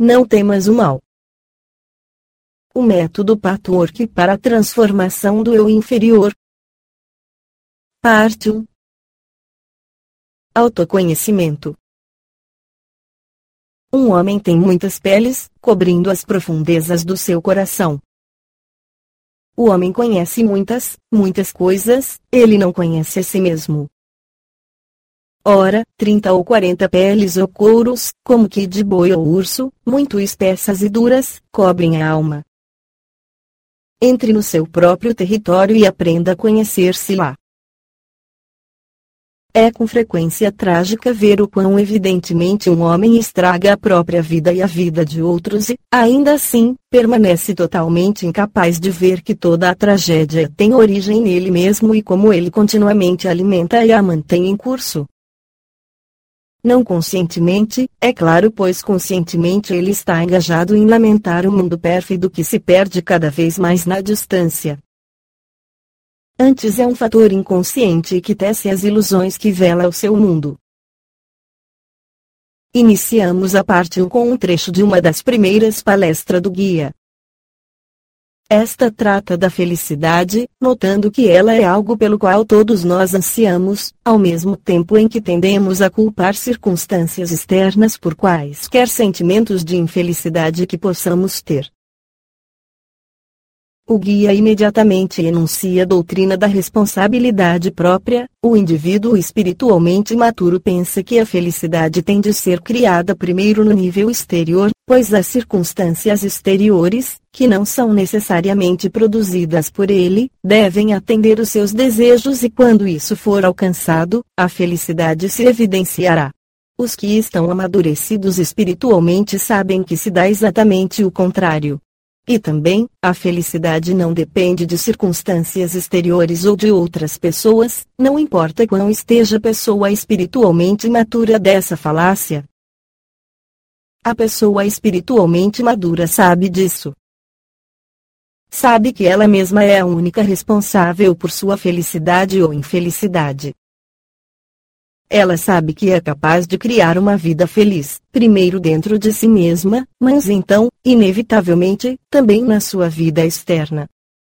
não temas o mal. O método Patchwork para a transformação do eu inferior. Parte 1. Autoconhecimento. Um homem tem muitas peles, cobrindo as profundezas do seu coração. O homem conhece muitas coisas, ele não conhece a si mesmo. Ora, 30 ou 40 peles ou couros, como que de boi ou urso, muito espessas e duras, cobrem a alma. Entre no seu próprio território e aprenda a conhecer-se lá. É com frequência trágica ver o quão evidentemente um homem estraga a própria vida e a vida de outros e, ainda assim, permanece totalmente incapaz de ver que toda a tragédia tem origem nele mesmo e como ele continuamente alimenta e a mantém em curso. Não conscientemente, é claro, pois conscientemente ele está engajado em lamentar o mundo pérfido que se perde cada vez mais na distância. Antes é um fator inconsciente que tece as ilusões que vela o seu mundo. Iniciamos a parte 1 com um trecho de uma das primeiras palestras do guia. Esta trata da felicidade, notando que ela é algo pelo qual todos nós ansiamos, ao mesmo tempo em que tendemos a culpar circunstâncias externas por quaisquer sentimentos de infelicidade que possamos ter. O guia imediatamente enuncia a doutrina da responsabilidade própria. O indivíduo espiritualmente maturo pensa que a felicidade tem de ser criada primeiro no nível exterior, pois as circunstâncias exteriores, que não são necessariamente produzidas por ele, devem atender os seus desejos e quando isso for alcançado, a felicidade se evidenciará. Os que estão amadurecidos espiritualmente sabem que se dá exatamente o contrário. E também, a felicidade não depende de circunstâncias exteriores ou de outras pessoas, não importa quão esteja a pessoa espiritualmente matura dessa falácia. A pessoa espiritualmente madura sabe disso. Sabe que ela mesma é a única responsável por sua felicidade ou infelicidade. Ela sabe que é capaz de criar uma vida feliz, primeiro dentro de si mesma, mas então, inevitavelmente, também na sua vida externa.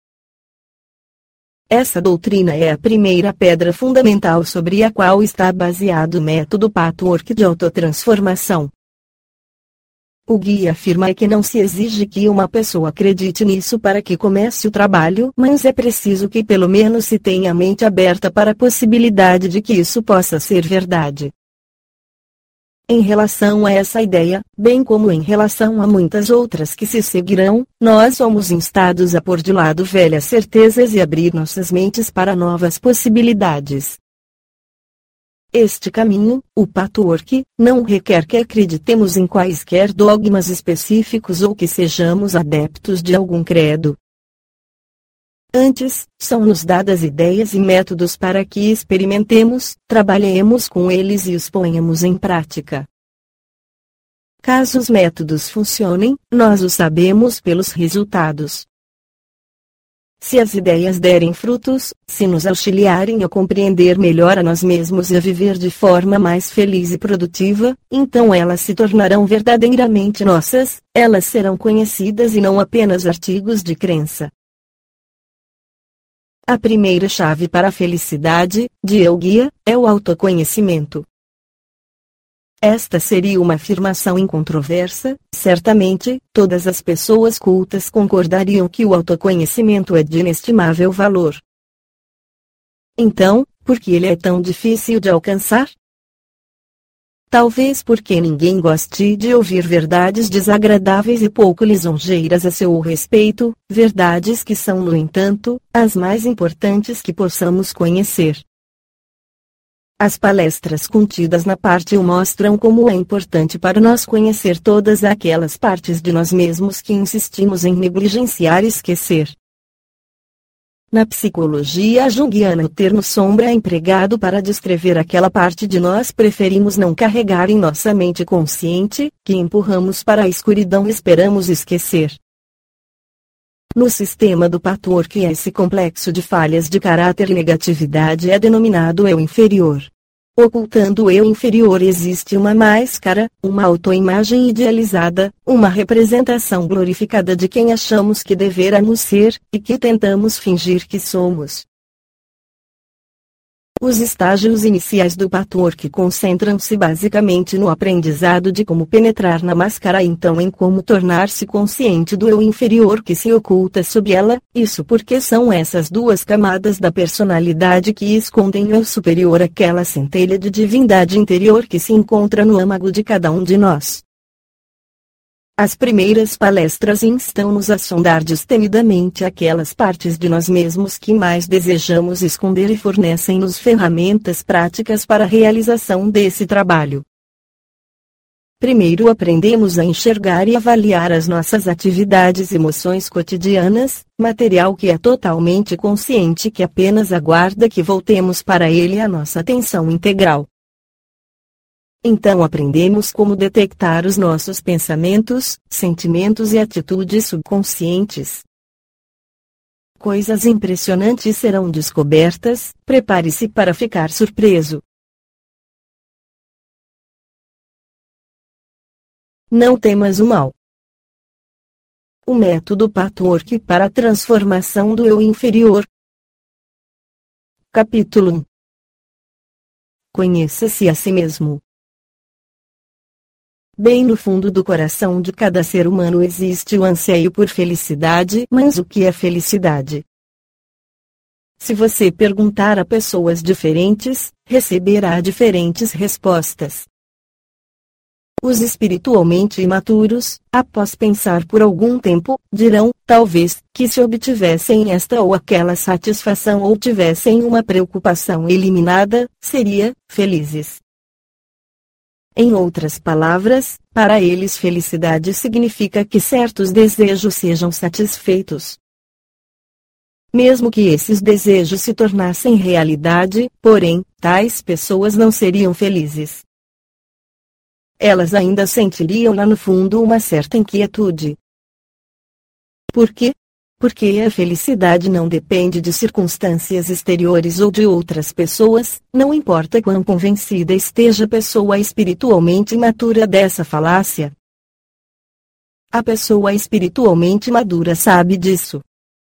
Essa doutrina é a primeira pedra fundamental sobre a qual está baseado o método Patchwork de autotransformação. O guia afirma que não se exige que uma pessoa acredite nisso para que comece o trabalho, mas é preciso que pelo menos se tenha a mente aberta para a possibilidade de que isso possa ser verdade. Em relação a essa ideia, bem como em relação a muitas outras que se seguirão, nós somos instados a pôr de lado velhas certezas e abrir nossas mentes para novas possibilidades. Este caminho, o Patchwork, não requer que acreditemos em quaisquer dogmas específicos ou que sejamos adeptos de algum credo. Antes, são-nos dadas ideias e métodos para que experimentemos, trabalhemos com eles e os ponhamos em prática. Caso os métodos funcionem, nós o sabemos pelos resultados. Se as ideias derem frutos, se nos auxiliarem a compreender melhor a nós mesmos e a viver de forma mais feliz e produtiva, então elas se tornarão verdadeiramente nossas, elas serão conhecidas e não apenas artigos de crença. A primeira chave para a felicidade, diz o guia, é o autoconhecimento. Esta seria uma afirmação incontroversa, certamente, todas as pessoas cultas concordariam que o autoconhecimento é de inestimável valor. Então, por que ele é tão difícil de alcançar? Talvez porque ninguém goste de ouvir verdades desagradáveis e pouco lisonjeiras a seu respeito, verdades que são, no entanto, as mais importantes que possamos conhecer. As palestras contidas na parte 1 mostram como é importante para nós conhecer todas aquelas partes de nós mesmos que insistimos em negligenciar e esquecer. Na psicologia junguiana, o termo sombra é empregado para descrever aquela parte de nós preferimos não carregar em nossa mente consciente, que empurramos para a escuridão e esperamos esquecer. No sistema do Patchwork, esse complexo de falhas de caráter e negatividade é denominado eu inferior. Ocultando o eu inferior existe uma máscara, uma autoimagem idealizada, uma representação glorificada de quem achamos que deveramos ser, e que tentamos fingir que somos. Os estágios iniciais do patchwork concentram-se basicamente no aprendizado de como penetrar na máscara e então em como tornar-se consciente do eu inferior que se oculta sob ela, isso porque são essas duas camadas da personalidade que escondem o eu superior, aquela centelha de divindade interior que se encontra no âmago de cada um de nós. As primeiras palestras instam-nos a sondar destemidamente aquelas partes de nós mesmos que mais desejamos esconder e fornecem-nos ferramentas práticas para a realização desse trabalho. Primeiro aprendemos a enxergar e avaliar as nossas atividades e emoções cotidianas, material que é totalmente consciente que apenas aguarda que voltemos para ele a nossa atenção integral. Então aprendemos como detectar os nossos pensamentos, sentimentos e atitudes subconscientes. Coisas impressionantes serão descobertas, prepare-se para ficar surpreso. Não temas o mal. O método patchwork para a transformação do eu inferior. Capítulo 1. Conheça-se a si mesmo. Bem no fundo do coração de cada ser humano existe o anseio por felicidade, mas o que é felicidade? Se você perguntar a pessoas diferentes, receberá diferentes respostas. Os espiritualmente imaturos, após pensar por algum tempo, dirão, talvez, que se obtivessem esta ou aquela satisfação ou tivessem uma preocupação eliminada, seria felizes. Em outras palavras, para eles felicidade significa que certos desejos sejam satisfeitos. Mesmo que esses desejos se tornassem realidade, porém, tais pessoas não seriam felizes. Elas ainda sentiriam lá no fundo uma certa inquietude. Por quê? Porque a felicidade não depende de circunstâncias exteriores ou de outras pessoas, não importa quão convencida esteja a pessoa espiritualmente imatura dessa falácia. A pessoa espiritualmente madura sabe disso.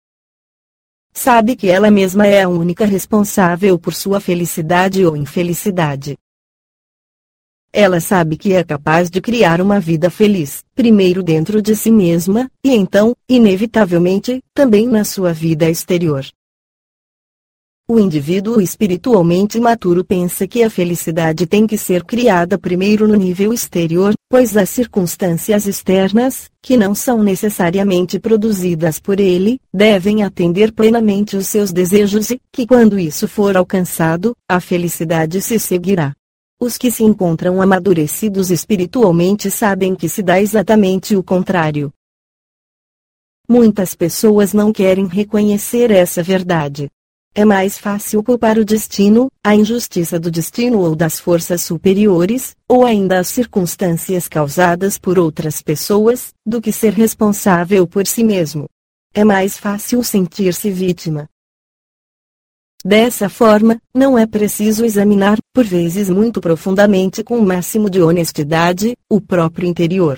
Sabe que ela mesma é a única responsável por sua felicidade ou infelicidade. Ela sabe que é capaz de criar uma vida feliz, primeiro dentro de si mesma, e então, inevitavelmente, também na sua vida exterior. O indivíduo espiritualmente maturo pensa que a felicidade tem que ser criada primeiro no nível exterior, pois as circunstâncias externas, que não são necessariamente produzidas por ele, devem atender plenamente os seus desejos e, que quando isso for alcançado, a felicidade se seguirá. Os que se encontram amadurecidos espiritualmente sabem que se dá exatamente o contrário. Muitas pessoas não querem reconhecer essa verdade. É mais fácil culpar o destino, a injustiça do destino ou das forças superiores, ou ainda as circunstâncias causadas por outras pessoas, do que ser responsável por si mesmo. É mais fácil sentir-se vítima. Dessa forma, não é preciso examinar, por vezes muito profundamente com o máximo de honestidade, o próprio interior.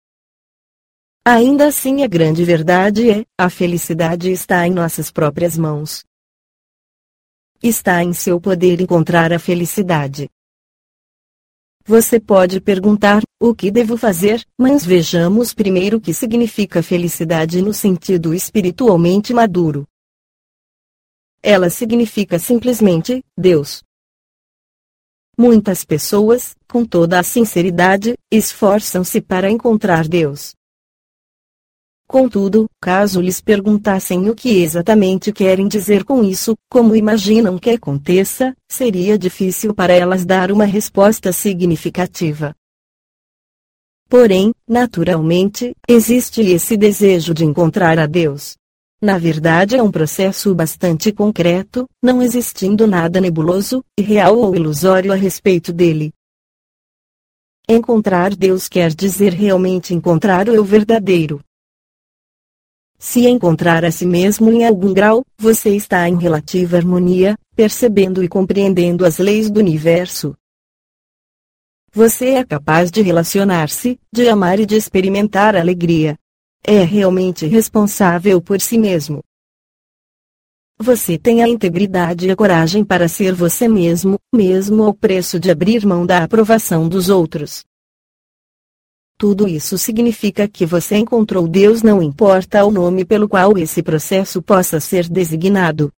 Ainda assim a grande verdade é, a felicidade está em nossas próprias mãos. Está em seu poder encontrar a felicidade. Você pode perguntar, o que devo fazer, mas vejamos primeiro o que significa felicidade no sentido espiritualmente maduro. Ela significa simplesmente, Deus. Muitas pessoas, com toda a sinceridade, esforçam-se para encontrar Deus. Contudo, caso lhes perguntassem o que exatamente querem dizer com isso, como imaginam que aconteça, seria difícil para elas dar uma resposta significativa. Porém, naturalmente, existe esse desejo de encontrar a Deus. Na verdade é um processo bastante concreto, não existindo nada nebuloso, irreal ou ilusório a respeito dele. Encontrar Deus quer dizer realmente encontrar o eu verdadeiro. Se encontrar a si mesmo em algum grau, você está em relativa harmonia, percebendo e compreendendo as leis do universo. Você é capaz de relacionar-se, de amar e de experimentar alegria. É realmente responsável por si mesmo. Você tem a integridade e a coragem para ser você mesmo, mesmo ao preço de abrir mão da aprovação dos outros. Tudo isso significa que você encontrou Deus, não importa o nome pelo qual esse processo possa ser designado.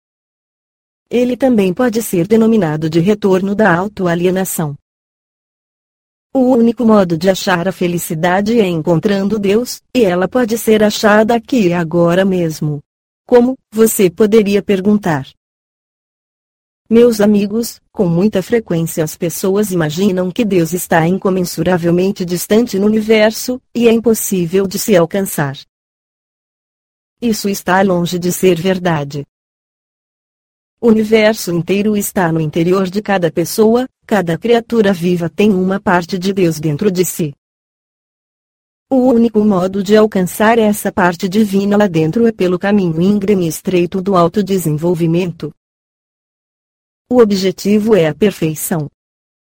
Ele também pode ser denominado de retorno da autoalienação. O único modo de achar a felicidade é encontrando Deus, e ela pode ser achada aqui e agora mesmo. Como, você poderia perguntar? Meus amigos, com muita frequência as pessoas imaginam que Deus está incomensuravelmente distante no universo, e é impossível de se alcançar. Isso está longe de ser verdade. O universo inteiro está no interior de cada pessoa, cada criatura viva tem uma parte de Deus dentro de si. O único modo de alcançar essa parte divina lá dentro é pelo caminho íngreme e estreito do autodesenvolvimento. O objetivo é a perfeição.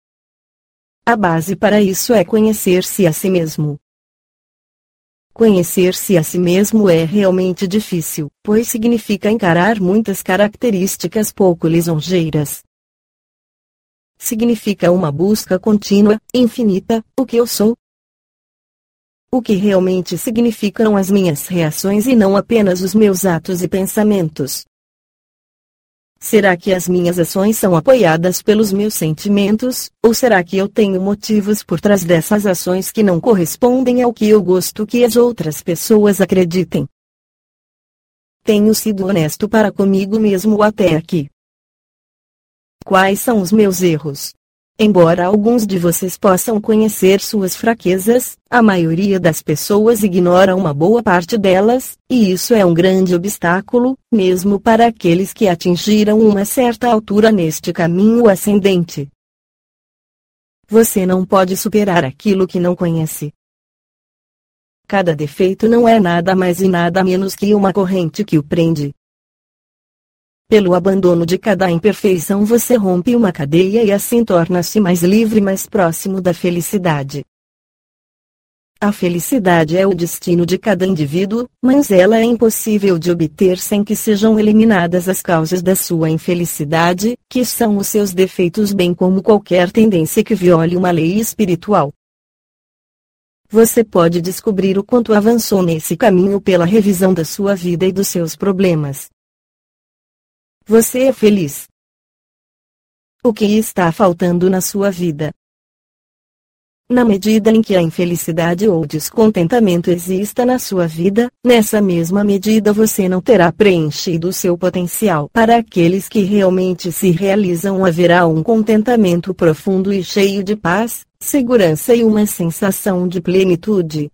A base para isso é conhecer-se a si mesmo. Conhecer-se a si mesmo é realmente difícil, pois significa encarar muitas características pouco lisonjeiras. Significa uma busca contínua, infinita, o que eu sou? O que realmente significam as minhas reações e não apenas os meus atos e pensamentos? Será que as minhas ações são apoiadas pelos meus sentimentos, ou será que eu tenho motivos por trás dessas ações que não correspondem ao que eu gosto que as outras pessoas acreditem? Tenho sido honesto para comigo mesmo até aqui. Quais são os meus erros? Embora alguns de vocês possam conhecer suas fraquezas, a maioria das pessoas ignora uma boa parte delas, e isso é um grande obstáculo, mesmo para aqueles que atingiram uma certa altura neste caminho ascendente. Você não pode superar aquilo que não conhece. Cada defeito não é nada mais e nada menos que uma corrente que o prende. Pelo abandono de cada imperfeição você rompe uma cadeia e assim torna-se mais livre e mais próximo da felicidade. A felicidade é o destino de cada indivíduo, mas ela é impossível de obter sem que sejam eliminadas as causas da sua infelicidade, que são os seus defeitos bem como qualquer tendência que viole uma lei espiritual. Você pode descobrir o quanto avançou nesse caminho pela revisão da sua vida e dos seus problemas. Você é feliz? O que está faltando na sua vida? Na medida em que a infelicidade ou descontentamento exista na sua vida, nessa mesma medida você não terá preenchido o seu potencial. Para aqueles que realmente se realizam, haverá um contentamento profundo e cheio de paz, segurança e uma sensação de plenitude.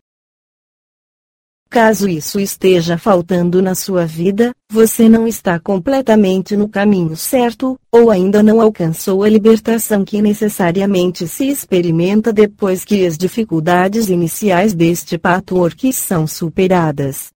Caso isso esteja faltando na sua vida, você não está completamente no caminho certo, ou ainda não alcançou a libertação que necessariamente se experimenta depois que as dificuldades iniciais deste patchwork são superadas.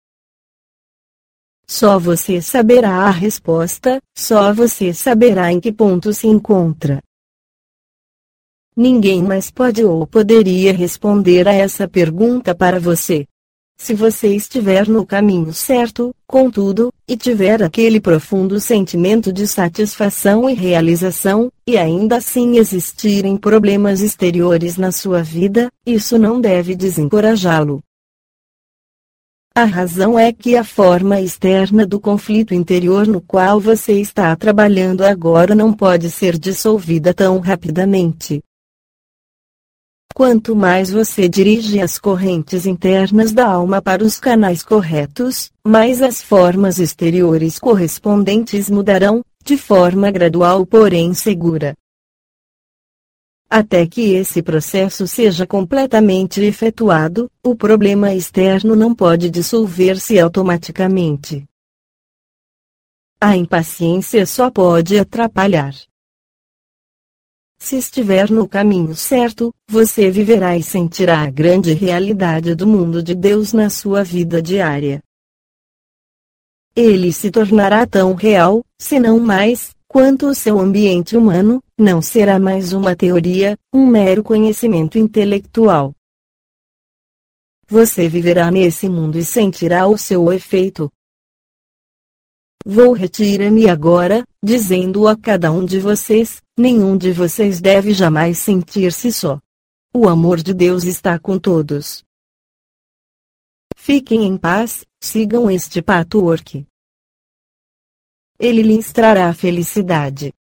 Só você saberá a resposta, só você saberá em que ponto se encontra. Ninguém mais pode ou poderia responder a essa pergunta para você. Se você estiver no caminho certo, contudo, e tiver aquele profundo sentimento de satisfação e realização, e ainda assim existirem problemas exteriores na sua vida, isso não deve desencorajá-lo. A razão é que a forma externa do conflito interior no qual você está trabalhando agora não pode ser dissolvida tão rapidamente. Quanto mais você dirige as correntes internas da alma para os canais corretos, mais as formas exteriores correspondentes mudarão, de forma gradual porém segura. Até que esse processo seja completamente efetuado, o problema externo não pode dissolver-se automaticamente. A impaciência só pode atrapalhar. Se estiver no caminho certo, você viverá e sentirá a grande realidade do mundo de Deus na sua vida diária. Ele se tornará tão real, se não mais, Quanto ao seu ambiente humano, não será mais uma teoria, um mero conhecimento intelectual. Você viverá nesse mundo e sentirá o seu efeito. Vou retirar-me agora, dizendo a cada um de vocês, nenhum de vocês deve jamais sentir-se só. O amor de Deus está com todos. Fiquem em paz, sigam este patchwork. Ele lhes trará felicidade.